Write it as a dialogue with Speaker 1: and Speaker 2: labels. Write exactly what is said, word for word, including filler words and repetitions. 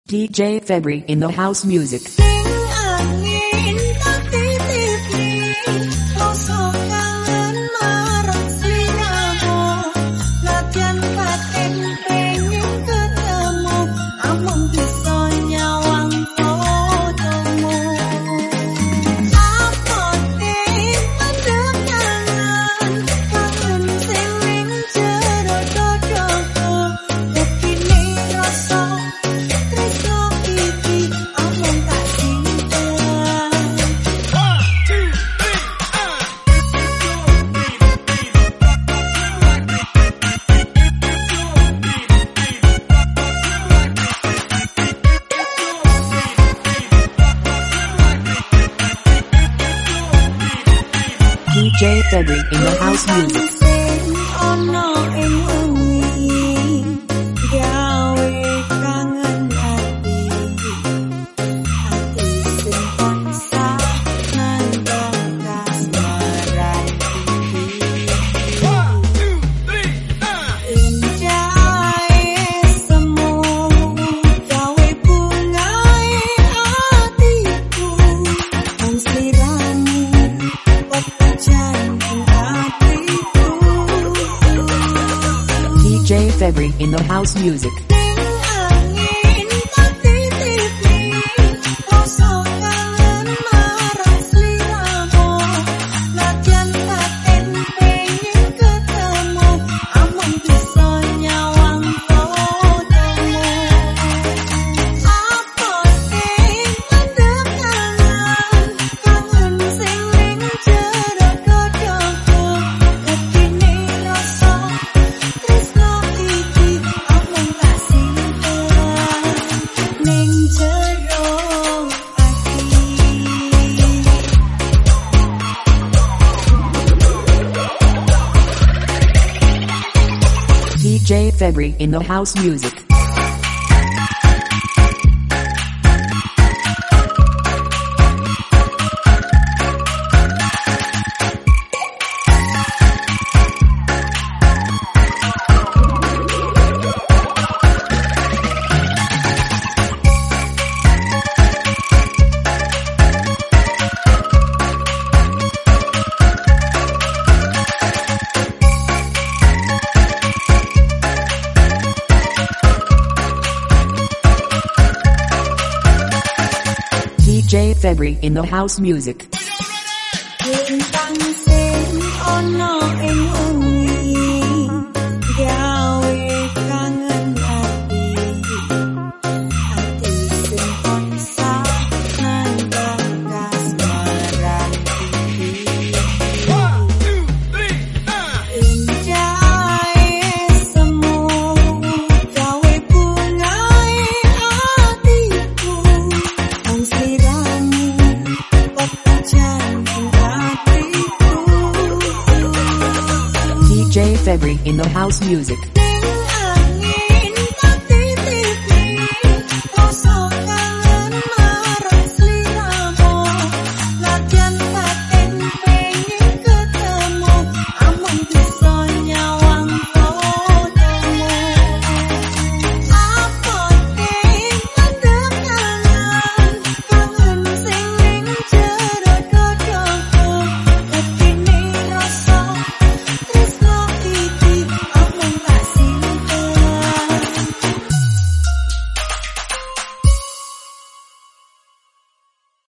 Speaker 1: D J Febri in the house music. D J Febri in the house music. D J Febri in the house music. D J Febri in the house music. D J Febri in the house music. D J Febri in the house music.